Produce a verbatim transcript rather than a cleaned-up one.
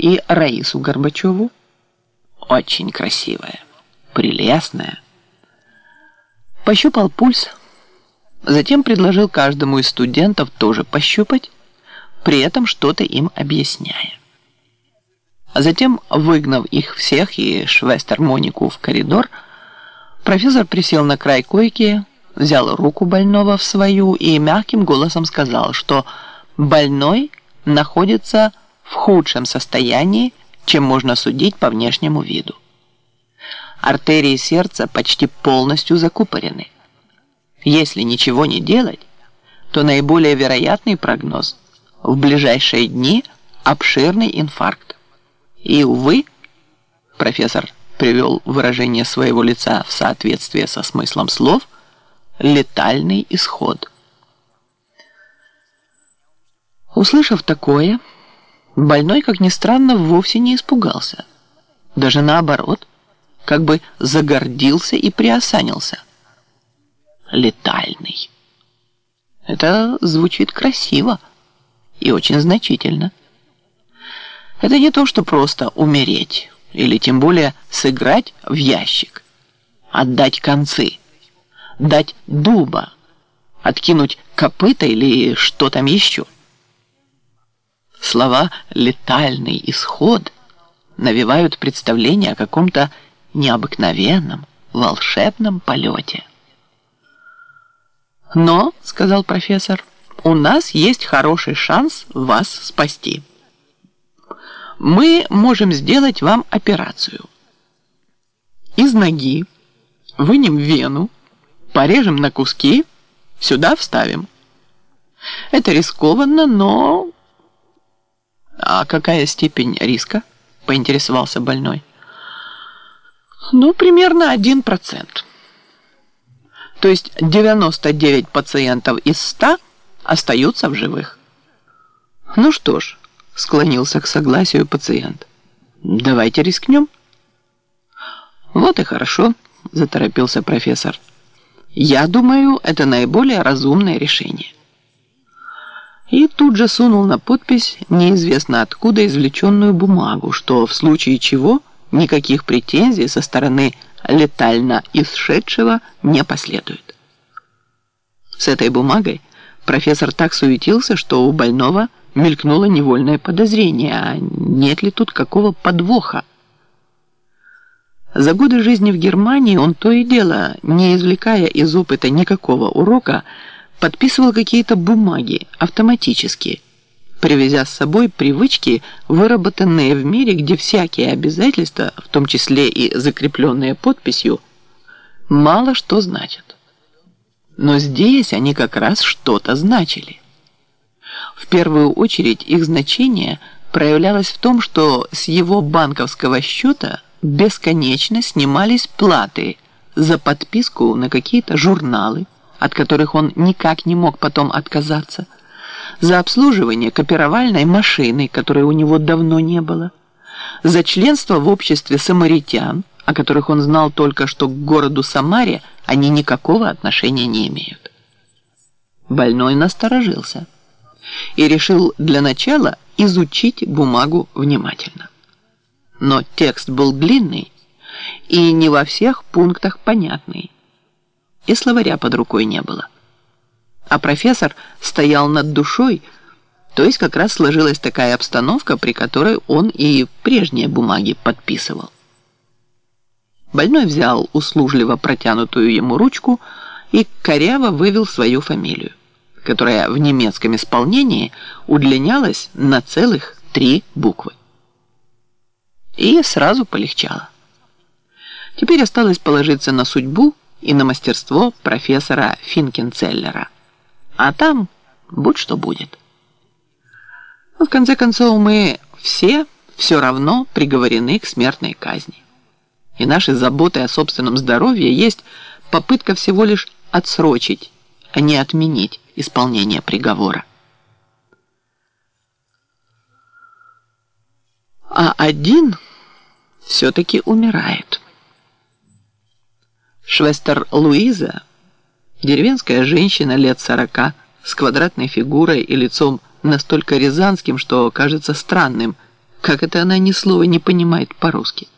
и Раису Горбачеву. Очень красивая, прелестная. Пощупал пульс, затем предложил каждому из студентов тоже пощупать, при этом что-то им объясняя. А затем, выгнав их всех и Швестер Монику в коридор, профессор присел на край койки, взял руку больного в свою и мягким голосом сказал, что больной находится в худшем состоянии, чем можно судить по внешнему виду. Артерии сердца почти полностью закупорены. Если ничего не делать, то наиболее вероятный прогноз – в ближайшие дни обширный инфаркт. И, увы, профессор привел выражение своего лица в соответствие со смыслом слов, летальный исход. Услышав такое, больной, как ни странно, вовсе не испугался. Даже наоборот, как бы загордился и приосанился. Летальный. Это звучит красиво и очень значительно. Это не то, что просто умереть, или тем более сыграть в ящик, отдать концы, дать дуба, откинуть копыта или что там еще. Слова «летальный исход» навевают представление о каком-то необыкновенном, волшебном полете. «Но, — сказал профессор, — у нас есть хороший шанс вас спасти. Мы можем сделать вам операцию. Из ноги вынем вену, порежем на куски, сюда вставим. Это рискованно, но...» «А какая степень риска?» – поинтересовался больной. «Ну, примерно один процент. То есть девяносто девять пациентов из ста остаются в живых». «Ну что ж», – склонился к согласию пациент, – «давайте рискнем». «Вот и хорошо», – заторопился профессор. «Я думаю, это наиболее разумное решение». И тут же сунул на подпись неизвестно откуда извлеченную бумагу, что в случае чего никаких претензий со стороны летально исшедшего не последует. С этой бумагой профессор так суетился, что у больного мелькнуло невольное подозрение, а нет ли тут какого подвоха. За годы жизни в Германии он то и дело, не извлекая из опыта никакого урока, подписывал какие-то бумаги автоматически, привезя с собой привычки, выработанные в мире, где всякие обязательства, в том числе и закрепленные подписью, мало что значат. Но здесь они как раз что-то значили. В первую очередь их значение проявлялось в том, что с его банковского счета бесконечно снимались платы за подписку на какие-то журналы, от которых он никак не мог потом отказаться, за обслуживание копировальной машины, которой у него давно не было, за членство в обществе самаритян, о которых он знал только, что к городу Самаре они никакого отношения не имеют. Больной насторожился и решил для начала изучить бумагу внимательно. Но текст был длинный и не во всех пунктах понятный, и словаря под рукой не было. А профессор стоял над душой, то есть как раз сложилась такая обстановка, при которой он и прежние бумаги подписывал. Больной взял услужливо протянутую ему ручку и коряво вывел свою фамилию, которая в немецком исполнении удлинялась на целых три буквы. И сразу полегчало. Теперь осталось положиться на судьбу и на мастерство профессора Финкенцеллера. А там будь что будет. Но в конце концов мы все все равно приговорены к смертной казни. И наши заботы о собственном здоровье есть попытка всего лишь отсрочить, а не отменить исполнение приговора. А один все-таки умирает. Швестер Луиза, деревенская женщина лет сорока, с квадратной фигурой и лицом настолько рязанским, что кажется странным, Как это она ни слова не понимает по-русски?